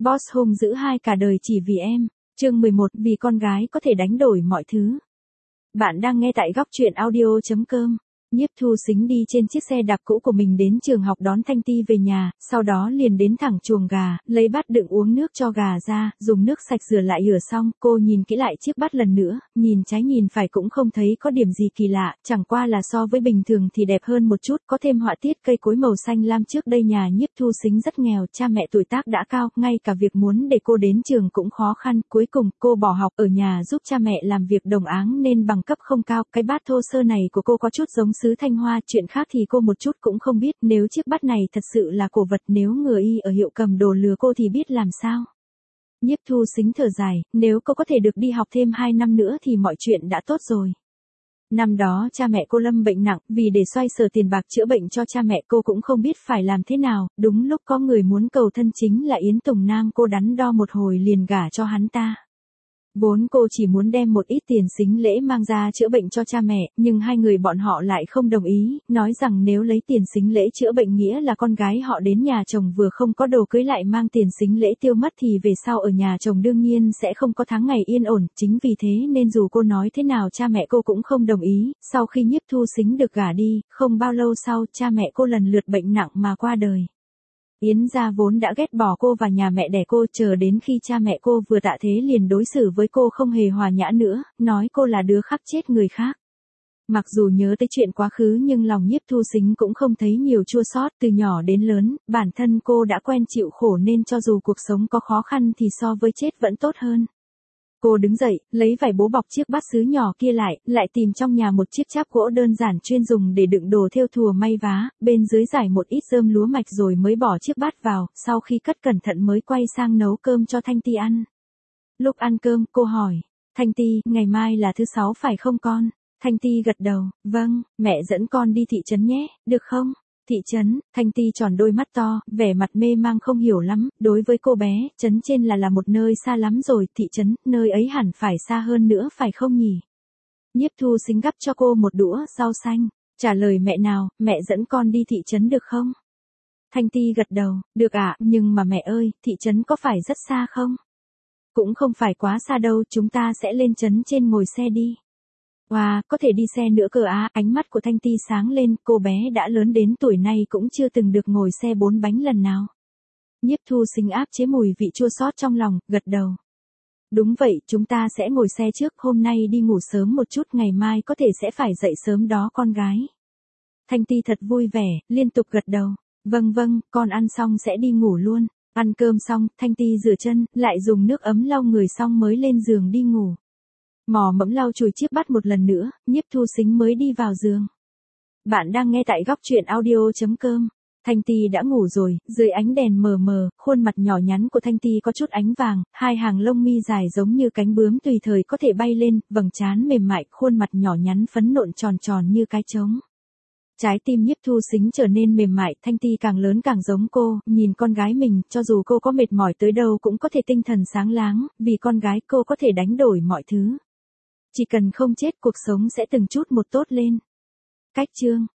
Boss hung dữ hai cả đời chỉ vì em. Chương 11, vì con gái có thể đánh đổi mọi thứ. Bạn đang nghe tại góc truyện audio.com. Nhiếp Thu Sính đi trên chiếc xe đạp cũ của mình đến trường học đón Thanh Ti về nhà, sau đó liền đến thẳng chuồng gà, lấy bát đựng uống nước cho gà ra, dùng nước sạch rửa lại rửa xong, cô nhìn kỹ lại chiếc bát lần nữa, nhìn trái nhìn phải cũng không thấy có điểm gì kỳ lạ, chẳng qua là so với bình thường thì đẹp hơn một chút, có thêm họa tiết cây cối màu xanh lam. Trước đây nhà Nhiếp Thu Sính rất nghèo, cha mẹ tuổi tác đã cao, ngay cả việc muốn để cô đến trường cũng khó khăn, cuối cùng cô bỏ học ở nhà giúp cha mẹ làm việc đồng áng nên bằng cấp không cao. Cái bát thô sơ này của cô có chút giống sứ Thanh Hoa, chuyện khác thì cô một chút cũng không biết, nếu chiếc bát này thật sự là cổ vật, nếu người y ở hiệu cầm đồ lừa cô thì biết làm sao. Nhiếp Thu Sính thở dài, nếu cô có thể được đi học thêm 2 năm nữa thì mọi chuyện đã tốt rồi. Năm đó cha mẹ cô lâm bệnh nặng, vì để xoay sở tiền bạc chữa bệnh cho cha mẹ cô cũng không biết phải làm thế nào, đúng lúc có người muốn cầu thân chính là Yến Tùng Nam, cô đắn đo một hồi liền gả cho hắn ta. Vốn cô chỉ muốn đem một ít tiền sính lễ mang ra chữa bệnh cho cha mẹ, nhưng hai người bọn họ lại không đồng ý, nói rằng nếu lấy tiền sính lễ chữa bệnh nghĩa là con gái họ đến nhà chồng vừa không có đồ cưới lại mang tiền sính lễ tiêu mất thì về sau ở nhà chồng đương nhiên sẽ không có tháng ngày yên ổn, chính vì thế nên dù cô nói thế nào cha mẹ cô cũng không đồng ý. Sau khi Nhiếp Thu Sính được gả đi, không bao lâu sau cha mẹ cô lần lượt bệnh nặng mà qua đời. Yến gia vốn đã ghét bỏ cô và nhà mẹ đẻ cô, chờ đến khi cha mẹ cô vừa tạ thế liền đối xử với cô không hề hòa nhã nữa, nói cô là đứa khắc chết người khác. Mặc dù nhớ tới chuyện quá khứ nhưng lòng Nhiếp Thu Sính cũng không thấy nhiều chua xót, từ nhỏ đến lớn, bản thân cô đã quen chịu khổ nên cho dù cuộc sống có khó khăn thì so với chết vẫn tốt hơn. Cô đứng dậy, lấy vải bố bọc chiếc bát sứ nhỏ kia lại tìm trong nhà một chiếc cháp gỗ đơn giản chuyên dùng để đựng đồ thêu thùa may vá, bên dưới rải một ít rơm lúa mạch rồi mới bỏ chiếc bát vào, sau khi cất cẩn thận mới quay sang nấu cơm cho Thanh Ti ăn. Lúc ăn cơm, cô hỏi, Thanh Ti, ngày mai là thứ 6 phải không con? Thanh Ti gật đầu, vâng, mẹ dẫn con đi thị trấn nhé, được không? Thị trấn, Thanh Ti tròn đôi mắt to, vẻ mặt mê mang không hiểu lắm, đối với cô bé, trấn trên là một nơi xa lắm rồi, thị trấn, nơi ấy hẳn phải xa hơn nữa phải không nhỉ? Nhiếp Thu Sính gắp cho cô một đũa rau xanh, trả lời mẹ nào, mẹ dẫn con đi thị trấn được không? Thanh Ti gật đầu, được ạ, nhưng mà mẹ ơi, thị trấn có phải rất xa không? Cũng không phải quá xa đâu, chúng ta sẽ lên trấn trên ngồi xe đi. Wow, có thể đi xe nữa cơ á, ánh mắt của Thanh Ti sáng lên, cô bé đã lớn đến tuổi này cũng chưa từng được ngồi xe 4 bánh lần nào. Nhiếp Thu Sính áp chế mùi vị chua xót trong lòng, gật đầu. Đúng vậy, chúng ta sẽ ngồi xe trước, hôm nay đi ngủ sớm một chút, ngày mai có thể sẽ phải dậy sớm đó con gái. Thanh Ti thật vui vẻ, liên tục gật đầu. Vâng vâng, con ăn xong sẽ đi ngủ luôn. Ăn cơm xong, Thanh Ti rửa chân, lại dùng nước ấm lau người xong mới lên giường đi ngủ. Mò mẫm lau chùi chiếc bát một lần nữa, Nhiếp Thu Sính mới đi vào giường. Bạn đang nghe tại góc truyện audio.com. Thanh Ti đã ngủ rồi, dưới ánh đèn mờ mờ, khuôn mặt nhỏ nhắn của Thanh Ti có chút ánh vàng, hai hàng lông mi dài giống như cánh bướm tùy thời có thể bay lên, vầng trán mềm mại, khuôn mặt nhỏ nhắn phấn nộn tròn tròn như cái trống. Trái tim Nhiếp Thu Sính trở nên mềm mại, Thanh Ti càng lớn càng giống cô, nhìn con gái mình, cho dù cô có mệt mỏi tới đâu cũng có thể tinh thần sáng láng, vì con gái cô có thể đánh đổi mọi thứ. Chỉ cần không chết cuộc sống sẽ từng chút một tốt lên. Cách chương